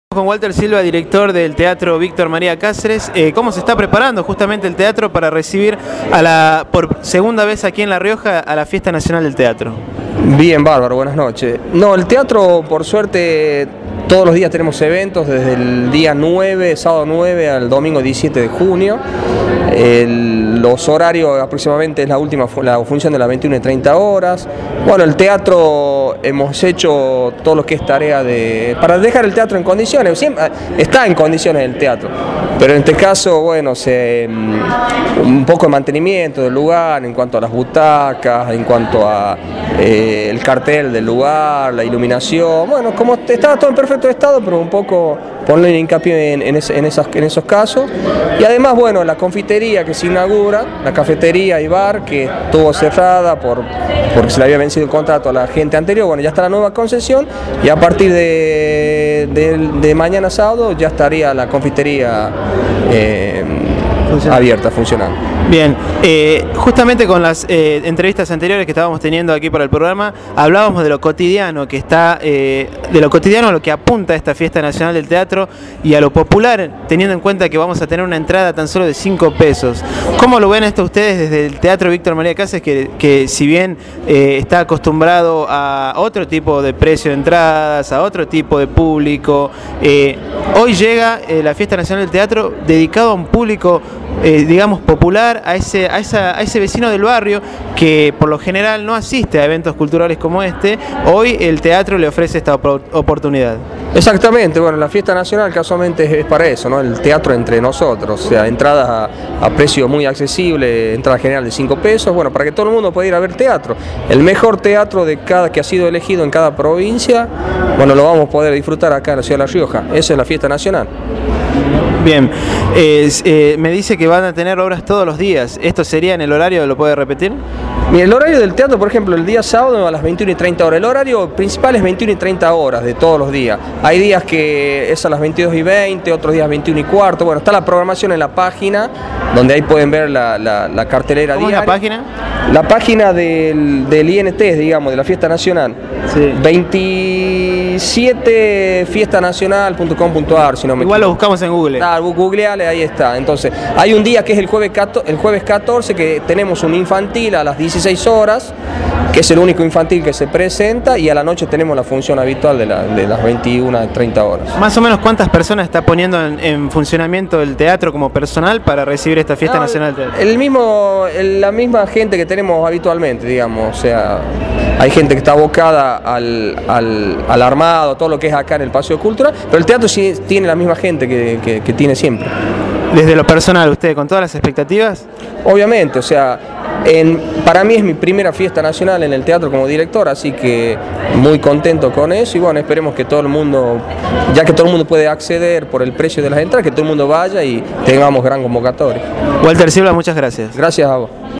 Con Walter Silva, director del Teatro Víctor María Cáceres. ¿Cómo se está preparando justamente el teatro para recibir por segunda vez aquí en La Rioja a la Fiesta Nacional del Teatro? Bien, bárbaro, buenas noches. No, el teatro, por suerte, todos los días tenemos eventos, desde el día 9, sábado 9 al domingo 17 de junio. Los horarios aproximadamente es la función de las 21 y 30 horas. Bueno, el teatro hemos hecho todo lo que es tarea para dejar el teatro en condiciones. Siempre está en condiciones el teatro, pero en este caso, bueno, un poco de mantenimiento del lugar en cuanto a las butacas, en cuanto a el cartel del lugar, la iluminación. Bueno, como estaba todo en perfecto estado, pero un poco ponerle hincapié en esos casos. Y además, bueno, la confitería que se inaugura, la cafetería y bar que estuvo cerrada porque se le había vencido el contrato a la gente anterior. Bueno, ya está la nueva concesión y a partir de mañana sábado ya estaría la confitería abierta, funcionando. Bien, justamente con las entrevistas anteriores que estábamos teniendo aquí para el programa, hablábamos de lo cotidiano que está, de lo cotidiano a lo que apunta esta Fiesta Nacional del Teatro y a lo popular, teniendo en cuenta que vamos a tener una entrada tan solo de 5 pesos. ¿Cómo lo ven esto ustedes desde el Teatro Víctor María Cáceres, que si bien está acostumbrado a otro tipo de precio de entradas, a otro tipo de público, hoy llega la Fiesta Nacional del Teatro dedicado a un público digamos popular, a ese vecino del barrio que por lo general no asiste a eventos culturales como este? Hoy el teatro le ofrece esta oportunidad. Exactamente, bueno, la Fiesta Nacional casualmente es para eso, ¿no? El teatro entre nosotros, o sea, entradas a precio muy accesible, entrada general de 5 pesos, bueno, para que todo el mundo pueda ir a ver teatro. El mejor teatro que ha sido elegido en cada provincia, bueno, lo vamos a poder disfrutar acá en la ciudad de La Rioja. Esa es la Fiesta Nacional. Bien, me dice que van a tener obras todos los días. ¿Esto sería en el horario? ¿Lo puede repetir? Mira, el horario del teatro, por ejemplo, el día sábado a las 21 y 30 horas. El horario principal es 21 y 30 horas de todos los días. Hay días que es a las 22 y 20, otros días 21 y cuarto. Bueno, está la programación en la página, donde ahí pueden ver la cartelera diaria. ¿Cómo es la página? La página del INT, digamos, de la Fiesta Nacional. Sí. 27 fiestanacional.com.ar, si no me equivoco. Igual lo buscamos en Google. Googleale, ahí está. Entonces, hay un día que es el jueves 14, que tenemos un infantil a las 16 horas, que es el único infantil que se presenta, y a la noche tenemos la función habitual de las 21 a 30 horas. Más o menos, ¿cuántas personas está poniendo en funcionamiento el teatro como personal para recibir esta Fiesta Nacional del Teatro? La misma gente que tenemos habitualmente, digamos, o sea, hay gente que está abocada al armado, todo lo que es acá en el Paseo Cultural, pero el teatro sí tiene la misma gente que tiene siempre. Desde lo personal, ¿usted con todas las expectativas? Obviamente, o sea, para mí es mi primera Fiesta Nacional en el teatro como director, así que muy contento con eso y bueno, esperemos que todo el mundo, ya que todo el mundo puede acceder por el precio de las entradas, que todo el mundo vaya y tengamos gran convocatoria. Walter Silva, muchas gracias. Gracias a vos.